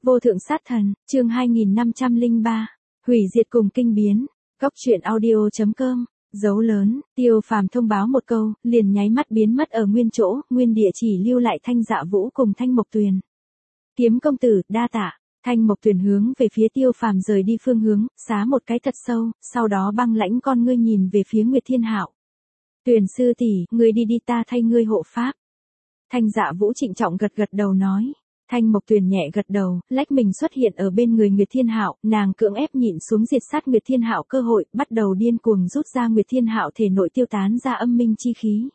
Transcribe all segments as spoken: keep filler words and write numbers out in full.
Vô thượng sát thần, chương hai nghìn năm trăm lẻ ba, hủy diệt cùng kinh biến. Góc truyện audio chấm com, dấu lớn, Tiêu Phàm thông báo một câu, liền nháy mắt biến mất ở nguyên chỗ, nguyên địa chỉ lưu lại Thanh Dạ Vũ cùng Thanh Mộc Tuyền. Kiếm công tử, đa tạ. Thanh Mộc Tuyền hướng về phía Tiêu Phàm rời đi phương hướng, xá một cái thật sâu, sau đó băng lãnh con ngươi nhìn về phía Nguyệt Thiên Hạo. Tuyền sư tỷ, ngươi đi đi, ta thay ngươi hộ pháp. Thanh Dạ Vũ trịnh trọng gật gật đầu nói. Thanh Mộc Tuyền nhẹ gật đầu, lách mình xuất hiện ở bên người Nguyệt Thiên Hạo, nàng cưỡng ép nhịn xuống diệt sát Nguyệt Thiên Hạo cơ hội, bắt đầu điên cuồng rút ra Nguyệt Thiên Hạo thể nội tiêu tán ra âm minh chi khí.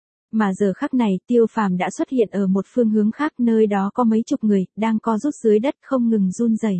Mà giờ khắc này, Tiêu Phàm đã xuất hiện ở một phương hướng khác, nơi đó có mấy chục người đang co rút dưới đất không ngừng run rẩy.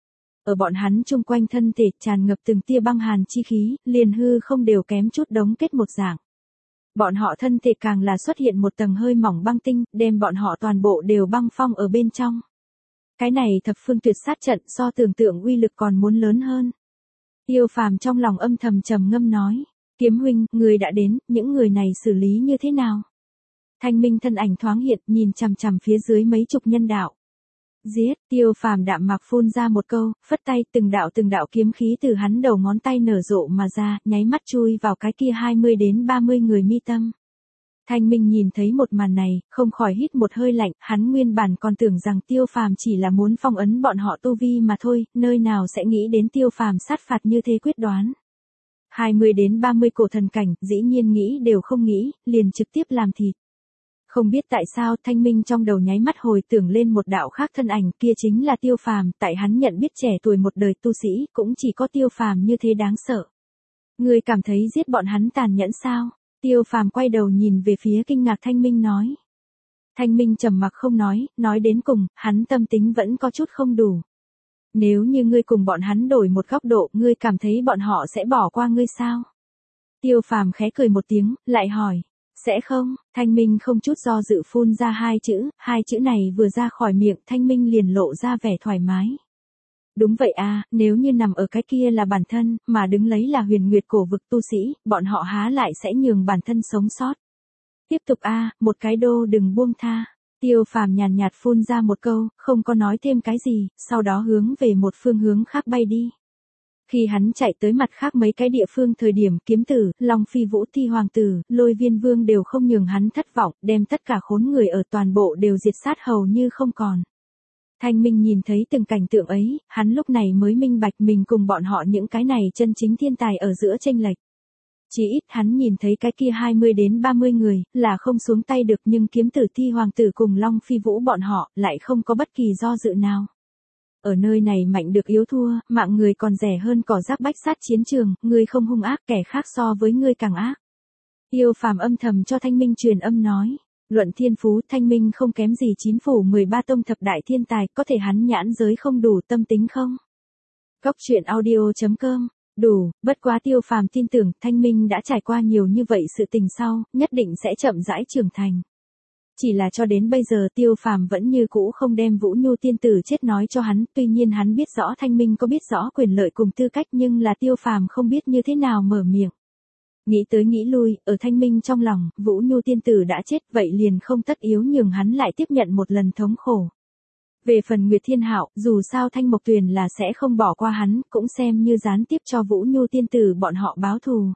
Ở bọn hắn chung quanh thân thể tràn ngập từng tia băng hàn chi khí, liền hư không đều kém chút đống kết một dạng. Bọn họ thân thể càng là xuất hiện một tầng hơi mỏng băng tinh, đem bọn họ toàn bộ đều băng phong ở bên trong. Cái này thập phương tuyệt sát trận so tưởng tượng uy lực còn muốn lớn hơn. Tiêu Phàm trong lòng âm thầm trầm ngâm nói, Kiếm huynh, người đã đến, những người này xử lý như thế nào? Thanh Minh thân ảnh thoáng hiện, nhìn chằm chằm phía dưới mấy chục nhân đạo. Giết, Tiêu Phàm đạm mạc phun ra một câu, phất tay, từng đạo từng đạo kiếm khí từ hắn đầu ngón tay nở rộ mà ra, nháy mắt chui vào cái kia hai mươi đến ba mươi người mi tâm. Thanh Minh nhìn thấy một màn này, không khỏi hít một hơi lạnh, hắn nguyên bản còn tưởng rằng Tiêu Phàm chỉ là muốn phong ấn bọn họ tu vi mà thôi, nơi nào sẽ nghĩ đến Tiêu Phàm sát phạt như thế quyết đoán. hai mươi đến ba mươi cổ thần cảnh, dĩ nhiên nghĩ đều không nghĩ, liền trực tiếp làm thịt. Không biết tại sao Thanh Minh trong đầu nháy mắt hồi tưởng lên một đạo khác thân ảnh, kia chính là Tiêu Phàm, tại hắn nhận biết trẻ tuổi một đời tu sĩ, cũng chỉ có Tiêu Phàm như thế đáng sợ. Ngươi cảm thấy giết bọn hắn tàn nhẫn sao? Tiêu Phàm quay đầu nhìn về phía kinh ngạc Thanh Minh nói. Thanh Minh trầm mặc không nói, nói đến cùng, hắn tâm tính vẫn có chút không đủ. Nếu như ngươi cùng bọn hắn đổi một góc độ, ngươi cảm thấy bọn họ sẽ bỏ qua ngươi sao? Tiêu Phàm khẽ cười một tiếng, lại hỏi. Sẽ không, Thanh Minh không chút do dự phun ra hai chữ, hai chữ này vừa ra khỏi miệng Thanh Minh liền lộ ra vẻ thoải mái. Đúng vậy à, nếu như nằm ở cái kia là bản thân, mà đứng lấy là huyền nguyệt cổ vực tu sĩ, bọn họ há lại sẽ nhường bản thân sống sót. Tiếp tục a, à, một cái đô đừng buông tha. Tiêu Phàm nhàn nhạt phun ra một câu, không có nói thêm cái gì, sau đó hướng về một phương hướng khác bay đi. Khi hắn chạy tới mặt khác mấy cái địa phương thời điểm Kiếm Tử, Long Phi Vũ Thi Hoàng Tử, Lôi Viên Vương đều không nhường hắn thất vọng, đem tất cả khốn người ở toàn bộ đều diệt sát hầu như không còn. Thanh Minh nhìn thấy từng cảnh tượng ấy, hắn lúc này mới minh bạch mình cùng bọn họ những cái này chân chính thiên tài ở giữa chênh lệch. Chỉ ít hắn nhìn thấy cái kia hai mươi đến ba mươi người, là không xuống tay được, nhưng Kiếm Tử Thi Hoàng Tử cùng Long Phi Vũ bọn họ, lại không có bất kỳ do dự nào. Ở nơi này mạnh được yếu thua, mạng người còn rẻ hơn cỏ rác bách sát chiến trường, ngươi không hung ác, kẻ khác so với ngươi càng ác. Tiêu Phàm âm thầm cho Thanh Minh truyền âm nói, luận thiên phú Thanh Minh không kém gì chín phủ mười ba tông thập đại thiên tài, có thể hắn nhãn giới không đủ tâm tính không? Góc truyện audio chấm com, đủ, bất quá Tiêu Phàm tin tưởng Thanh Minh đã trải qua nhiều như vậy sự tình sau, nhất định sẽ chậm rãi trưởng thành. Chỉ là cho đến bây giờ Tiêu Phàm vẫn như cũ không đem Vũ Nhu tiên tử chết nói cho hắn, tuy nhiên hắn biết rõ Thanh Minh có biết rõ quyền lợi cùng tư cách, nhưng là Tiêu Phàm không biết như thế nào mở miệng. Nghĩ tới nghĩ lui, ở Thanh Minh trong lòng, Vũ Nhu tiên tử đã chết, vậy liền không tất yếu nhường hắn lại tiếp nhận một lần thống khổ. Về phần Nguyệt Thiên Hạo, dù sao Thanh Mộc Tuyền là sẽ không bỏ qua hắn, cũng xem như gián tiếp cho Vũ Nhu tiên tử bọn họ báo thù.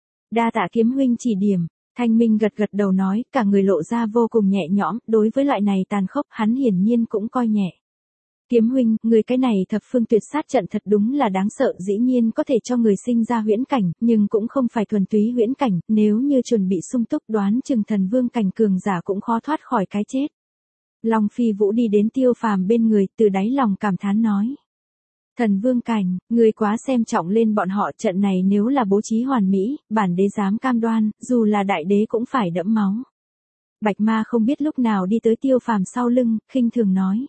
Đa tạ Kiếm huynh chỉ điểm. Thanh Minh gật gật đầu nói, cả người lộ ra vô cùng nhẹ nhõm, đối với loại này tàn khốc, hắn hiển nhiên cũng coi nhẹ. Kiếm huynh, người cái này thập phương tuyệt sát trận thật đúng là đáng sợ, dĩ nhiên có thể cho người sinh ra huyễn cảnh, nhưng cũng không phải thuần túy huyễn cảnh, nếu như chuẩn bị sung túc đoán chừng thần vương cảnh cường giả cũng khó thoát khỏi cái chết. Long Phi Vũ đi đến Tiêu Phàm bên người, từ đáy lòng cảm thán nói. Thần vương cảnh, người quá xem trọng lên bọn họ, trận này nếu là bố trí hoàn mỹ, bản đế dám cam đoan, dù là đại đế cũng phải đẫm máu. Bạch Ma không biết lúc nào đi tới Tiêu Phàm sau lưng, khinh thường nói.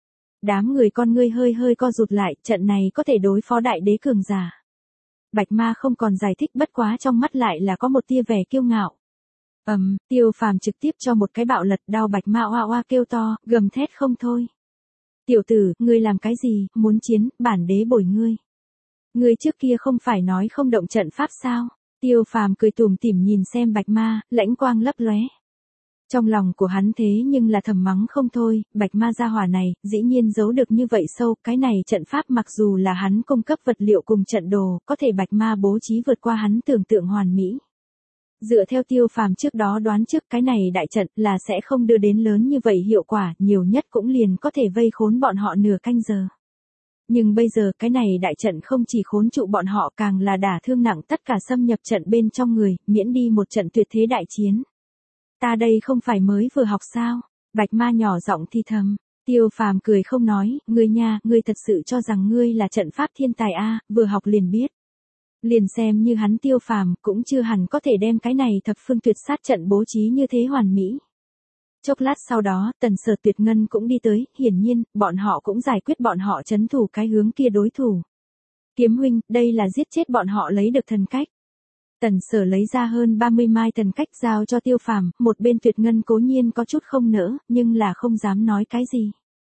Đám người con ngươi hơi hơi co rụt lại, trận này có thể đối phó đại đế cường giả. Bạch Ma không còn giải thích, bất quá trong mắt lại là có một tia vẻ kiêu ngạo. Ầm, um, Tiêu Phàm trực tiếp cho một cái bạo lật, đau Bạch Ma oa oa kêu to, gầm thét không thôi. Tiểu tử, ngươi làm cái gì, muốn chiến, bản đế bồi ngươi. Ngươi trước kia không phải nói không động trận pháp sao? Tiêu Phàm cười tủm tỉm nhìn xem Bạch Ma, lãnh quang lấp lóe. Trong lòng của hắn thế nhưng là thầm mắng không thôi, bạch ma gia hỏa này, dĩ nhiên giấu được như vậy sâu, cái này trận pháp mặc dù là hắn cung cấp vật liệu cùng trận đồ, có thể bạch ma bố trí vượt qua hắn tưởng tượng hoàn mỹ. Dựa theo Tiêu Phàm trước đó đoán trước cái này đại trận là sẽ không đưa đến lớn như vậy hiệu quả, nhiều nhất cũng liền có thể vây khốn bọn họ nửa canh giờ. Nhưng bây giờ cái này đại trận không chỉ khốn trụ bọn họ càng là đả thương nặng tất cả xâm nhập trận bên trong người, miễn đi một trận tuyệt thế đại chiến. Ta đây không phải mới vừa học sao? Bạch ma nhỏ giọng thì thầm. Tiêu Phàm cười không nói, ngươi nha, ngươi thật sự cho rằng ngươi là trận pháp thiên tài a, vừa học liền biết. Liền xem như hắn Tiêu Phàm cũng chưa hẳn có thể đem cái này thập phương tuyệt sát trận bố trí như thế hoàn mỹ. Chốc lát sau đó, Tần Sở Tuyệt Ngân cũng đi tới, hiển nhiên, bọn họ cũng giải quyết bọn họ trấn thủ cái hướng kia đối thủ. Kiếm huynh, đây là giết chết bọn họ lấy được thần cách. Tần Sở lấy ra hơn ba mươi mai thần cách giao cho Tiêu Phàm, một bên Tuyệt Ngân cố nhiên có chút không nỡ, nhưng là không dám nói cái gì.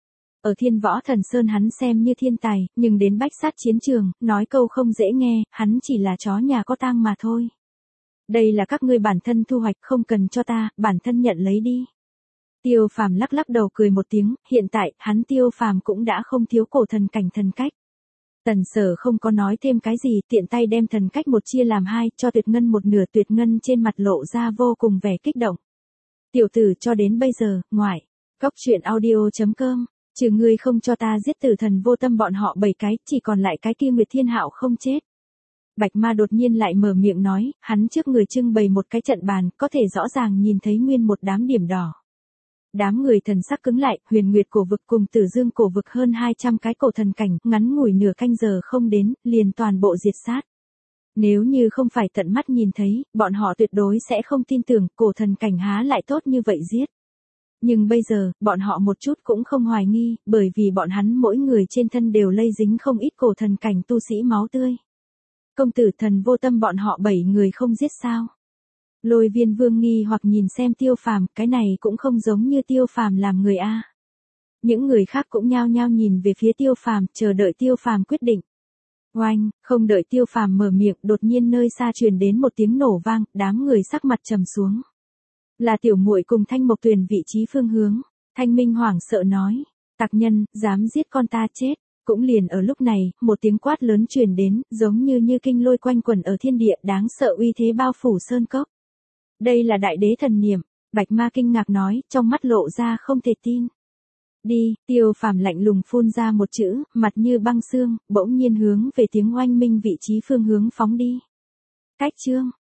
Ở Thiên Võ Thần Sơn hắn xem như thiên tài, nhưng đến bách sát chiến trường, nói câu không dễ nghe, hắn chỉ là chó nhà có tang mà thôi. Đây là các ngươi bản thân thu hoạch, không cần cho ta, bản thân nhận lấy đi. Tiêu Phàm lắc lắc đầu cười một tiếng, hiện tại, hắn Tiêu Phàm cũng đã không thiếu cổ thần cảnh thần cách. Tần Sở không có nói thêm cái gì, tiện tay đem thần cách một chia làm hai, cho Tuyệt Ngân một nửa. Tuyệt Ngân trên mặt lộ ra vô cùng vẻ kích động. Tiểu tử cho đến bây giờ, ngoại, góc truyện audio chấm com, trừ ngươi không cho ta giết tử thần vô tâm bọn họ bảy cái, chỉ còn lại cái kia Nguyệt Thiên Hạo không chết. Bạch ma đột nhiên lại mở miệng nói, hắn trước người trưng bày một cái trận bàn, có thể rõ ràng nhìn thấy nguyên một đám điểm đỏ. Đám người thần sắc cứng lại, Huyền Nguyệt cổ vực cùng Tử Dương cổ vực hơn hai trăm cái cổ thần cảnh, ngắn ngủi nửa canh giờ không đến, liền toàn bộ diệt sát. Nếu như không phải tận mắt nhìn thấy, bọn họ tuyệt đối sẽ không tin tưởng cổ thần cảnh há lại tốt như vậy giết. Nhưng bây giờ, bọn họ một chút cũng không hoài nghi, bởi vì bọn hắn mỗi người trên thân đều lây dính không ít cổ thần cảnh tu sĩ máu tươi. Công tử thần vô tâm bọn họ bảy người không giết sao? Lôi Viên Vương nghi hoặc nhìn xem Tiêu Phàm, cái này cũng không giống như Tiêu Phàm làm người a. Những người khác cũng nhao nhao nhìn về phía Tiêu Phàm, chờ đợi Tiêu Phàm quyết định. Oanh, không đợi Tiêu Phàm mở miệng, đột nhiên nơi xa truyền đến một tiếng nổ vang, đám người sắc mặt trầm xuống. Là Tiểu Muội cùng Thanh Mộc Tuyền vị trí phương hướng. Thanh Minh hoảng sợ nói, tặc nhân, dám giết con ta chết. Cũng liền ở lúc này, một tiếng quát lớn truyền đến, giống như như kinh lôi quanh quẩn ở thiên địa, đáng sợ uy thế bao phủ sơn cốc. Đây là đại đế thần niệm, Bạch Ma kinh ngạc nói, trong mắt lộ ra không thể tin. Đi, Tiêu Phàm lạnh lùng phun ra một chữ, mặt như băng xương, bỗng nhiên hướng về tiếng oanh minh vị trí phương hướng phóng đi. Cách chương